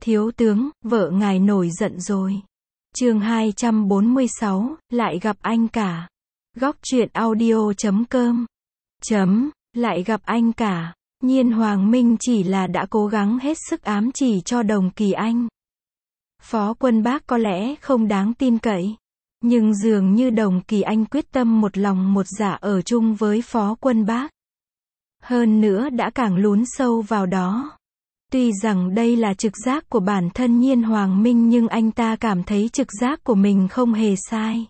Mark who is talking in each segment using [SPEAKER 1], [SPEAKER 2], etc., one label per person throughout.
[SPEAKER 1] Thiếu tướng, vợ ngài nổi giận rồi. Chương 246, lại gặp anh cả. Góc truyện audio.com. Lại gặp anh cả. Nhiên Hoàng Minh chỉ là đã cố gắng hết sức ám chỉ cho Đồng Kỳ Anh. Phó Quân Bác có lẽ không đáng tin cậy, nhưng dường như Đồng Kỳ Anh quyết tâm một lòng một dạ ở chung với Phó Quân Bác. Hơn nữa đã càng lún sâu vào đó. Tuy rằng đây là trực giác của bản thân Nhiên Hoàng Minh nhưng anh ta cảm thấy trực giác của mình không hề sai.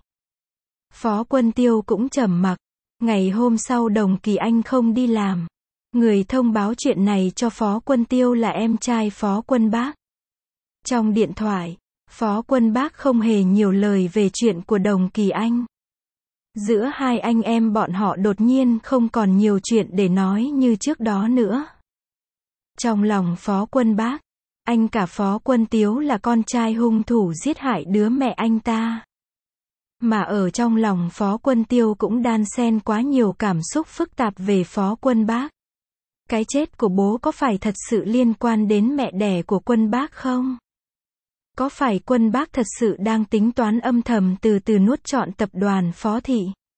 [SPEAKER 1] Phó Quân Tiêu cũng trầm mặc. Ngày hôm sau Đồng Kỳ Anh không đi làm. Người thông báo chuyện này cho Phó Quân Tiêu là em trai Phó Quân Bác. Trong điện thoại, Phó Quân Bác không hề nhiều lời về chuyện của Đồng Kỳ Anh. Giữa hai anh em bọn họ đột nhiên không còn nhiều chuyện để nói như trước đó nữa. Trong lòng Phó Quân Bác, anh cả Phó Quân Tiếu là con trai hung thủ giết hại đứa mẹ anh ta. Mà ở trong lòng Phó Quân Tiêu cũng đan xen quá nhiều cảm xúc phức tạp về Phó Quân Bác. Cái chết của bố có phải thật sự liên quan đến mẹ đẻ của Quân Bác không? Có phải Quân Bác thật sự đang tính toán âm thầm từ từ nuốt trọn tập đoàn Phó Thị?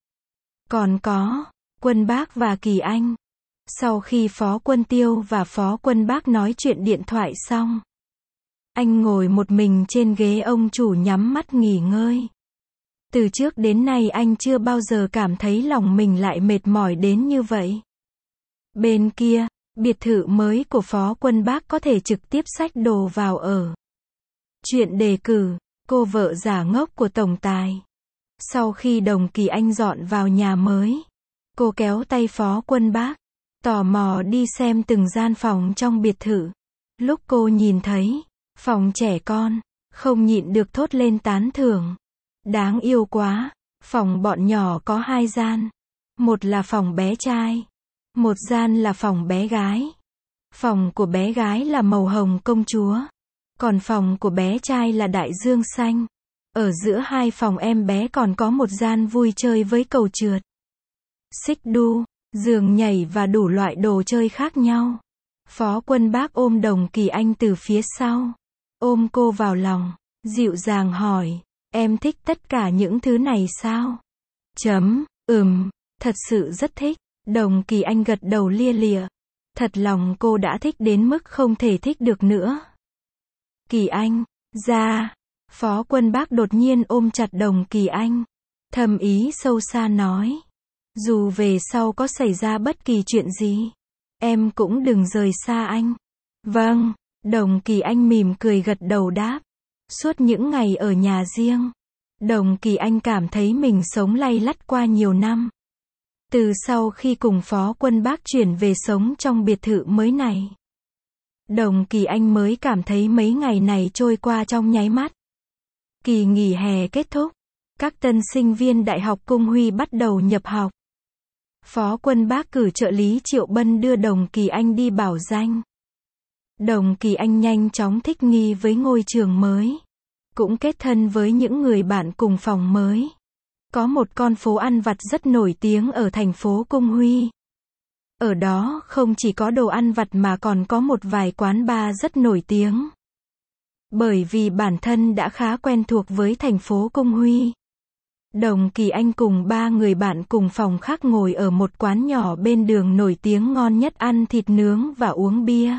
[SPEAKER 1] Còn có, Quân Bác và Kỳ Anh. Sau khi Phó Quân Tiêu và Phó Quân Bác nói chuyện điện thoại xong, anh ngồi một mình trên ghế ông chủ nhắm mắt nghỉ ngơi. Từ trước đến nay anh chưa bao giờ cảm thấy lòng mình lại mệt mỏi đến như vậy. Bên kia, biệt thự mới của Phó Quân Bác có thể trực tiếp xách đồ vào ở. Chuyện đề cử, cô vợ giả ngốc của tổng tài. Sau khi Đồng Kỳ Anh dọn vào nhà mới, cô kéo tay Phó Quân Bác, tò mò đi xem từng gian phòng trong biệt thự. Lúc cô nhìn thấy phòng trẻ con, không nhịn được thốt lên tán thưởng. Đáng yêu quá, phòng bọn nhỏ có 2 gian. Một là phòng bé trai, một gian là phòng bé gái. Phòng của bé gái là màu hồng công chúa, còn phòng của bé trai là đại dương xanh. Ở giữa hai phòng em bé còn có một gian vui chơi với cầu trượt, xích đu, giường nhảy và đủ loại đồ chơi khác nhau. Phó Quân Bác ôm Đồng Kỳ Anh từ phía sau, ôm cô vào lòng, dịu dàng hỏi, em thích tất cả những thứ này sao? Thật sự rất thích. Đồng Kỳ Anh gật đầu lia lịa. Thật lòng cô đã thích đến mức không thể thích được nữa. Kỳ Anh, ra. Phó Quân Bác đột nhiên ôm chặt Đồng Kỳ Anh, thầm ý sâu xa nói, dù về sau có xảy ra bất kỳ chuyện gì, em cũng đừng rời xa anh. Vâng, Đồng Kỳ Anh mỉm cười gật đầu đáp. Suốt những ngày ở nhà riêng, Đồng Kỳ Anh cảm thấy mình sống lay lắt qua nhiều năm. Từ sau khi cùng Phó Quân Bác chuyển về sống trong biệt thự mới này, Đồng Kỳ Anh mới cảm thấy mấy ngày này trôi qua trong nháy mắt. Kỳ nghỉ hè kết thúc, các tân sinh viên Đại học Cung Huy bắt đầu nhập học. Phó Quân Bác cử trợ lý Triệu Bân đưa Đồng Kỳ Anh đi bảo danh. Đồng Kỳ Anh nhanh chóng thích nghi với ngôi trường mới, cũng kết thân với những người bạn cùng phòng mới. Có một con phố ăn vặt rất nổi tiếng ở thành phố Cung Huy. Ở đó không chỉ có đồ ăn vặt mà còn có một vài quán bar rất nổi tiếng. Bởi vì bản thân đã khá quen thuộc với thành phố Cung Huy, Đồng Kỳ Anh cùng 3 người bạn cùng phòng khác ngồi ở một quán nhỏ bên đường nổi tiếng ngon nhất ăn thịt nướng và uống bia.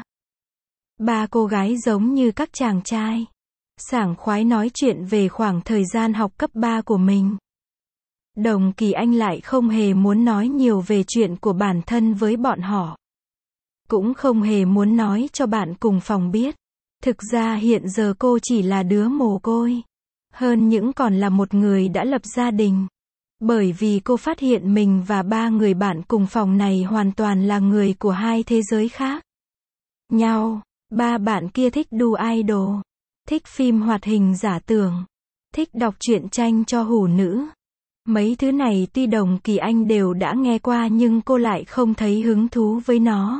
[SPEAKER 1] 3 cô gái giống như các chàng trai, sảng khoái nói chuyện về khoảng thời gian học cấp 3 của mình. Đồng Kỳ Anh lại không hề muốn nói nhiều về chuyện của bản thân với bọn họ. Cũng không hề muốn nói cho bạn cùng phòng biết. Thực ra hiện giờ cô chỉ là đứa mồ côi. Hơn những còn là một người đã lập gia đình. Bởi vì cô phát hiện mình và 3 người bạn cùng phòng này hoàn toàn là người của 2 thế giới khác nhau. 3 bạn kia thích đu idol, thích phim hoạt hình giả tưởng, thích đọc truyện tranh cho hủ nữ. Mấy thứ này tuy Đồng Kỳ Anh đều đã nghe qua nhưng cô lại không thấy hứng thú với nó.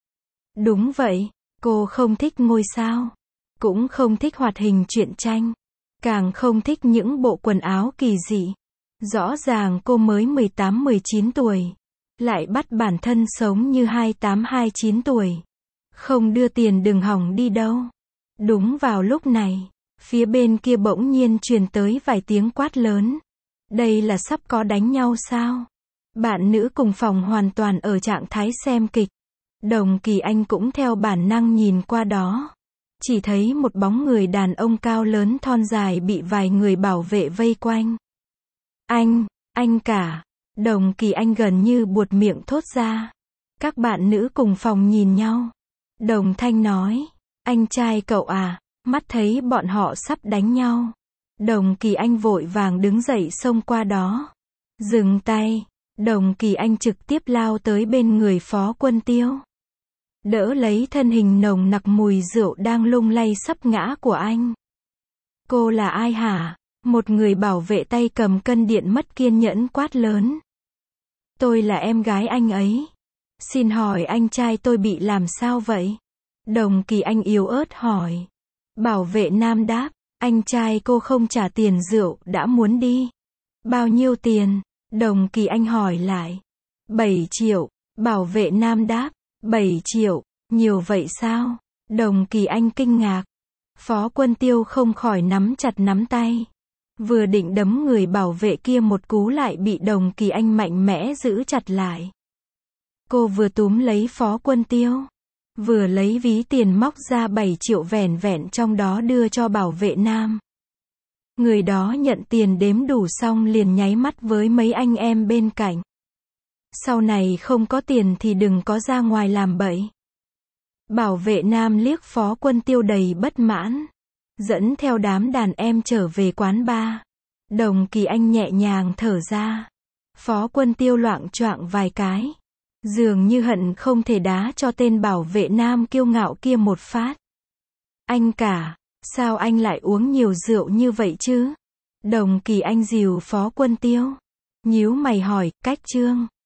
[SPEAKER 1] Đúng vậy, cô không thích ngôi sao, cũng không thích hoạt hình truyện tranh, càng không thích những bộ quần áo kỳ dị. Rõ ràng cô mới 18-19 tuổi, lại bắt bản thân sống như 28-29 tuổi. Không đưa tiền đừng hỏng đi đâu. Đúng vào lúc này, phía bên kia bỗng nhiên truyền tới vài tiếng quát lớn. Đây là sắp có đánh nhau sao? Bạn nữ cùng phòng hoàn toàn ở trạng thái xem kịch. Đồng Kỳ Anh cũng theo bản năng nhìn qua đó. Chỉ thấy một bóng người đàn ông cao lớn thon dài bị vài người bảo vệ vây quanh. Anh cả. Đồng Kỳ Anh gần như buột miệng thốt ra. Các bạn nữ cùng phòng nhìn nhau. Đồng Thanh nói, anh trai cậu à, mắt thấy bọn họ sắp đánh nhau. Đồng Kỳ Anh vội vàng đứng dậy xông qua đó. Dừng tay. Đồng Kỳ Anh trực tiếp lao tới bên người Phó Quân Tiêu. Đỡ lấy thân hình nồng nặc mùi rượu đang lung lay sắp ngã của anh. Cô là ai hả? Một người bảo vệ tay cầm cân điện mất kiên nhẫn quát lớn. Tôi là em gái anh ấy. Xin hỏi anh trai tôi bị làm sao vậy? Đồng Kỳ Anh yếu ớt hỏi. Bảo vệ nam đáp, anh trai cô không trả tiền rượu đã muốn đi. Bao nhiêu tiền? Đồng Kỳ Anh hỏi lại. 7 triệu. Bảo vệ nam đáp, 7 triệu, nhiều vậy sao? Đồng Kỳ Anh kinh ngạc. Phó Quân Tiêu không khỏi nắm chặt nắm tay. Vừa định đấm người bảo vệ kia một cú lại bị Đồng Kỳ Anh mạnh mẽ giữ chặt lại. Cô vừa túm lấy Phó Quân Tiêu, vừa lấy ví tiền móc ra 7 triệu vẻn vẹn trong đó đưa cho bảo vệ nam. Người đó nhận tiền đếm đủ xong liền nháy mắt với mấy anh em bên cạnh. Sau này không có tiền thì đừng có ra ngoài làm bậy. Bảo vệ nam liếc Phó Quân Tiêu đầy bất mãn, dẫn theo đám đàn em trở về quán bar. Đồng Kỳ Anh nhẹ nhàng thở ra. Phó Quân Tiêu loạng choạng vài cái, dường như hận không thể đá cho tên bảo vệ nam kiêu ngạo kia một phát. Anh cả, sao anh lại uống nhiều rượu như vậy chứ? Đồng Kỳ Anh dìu Phó Quân Tiêu, nhíu mày hỏi, cách Trương.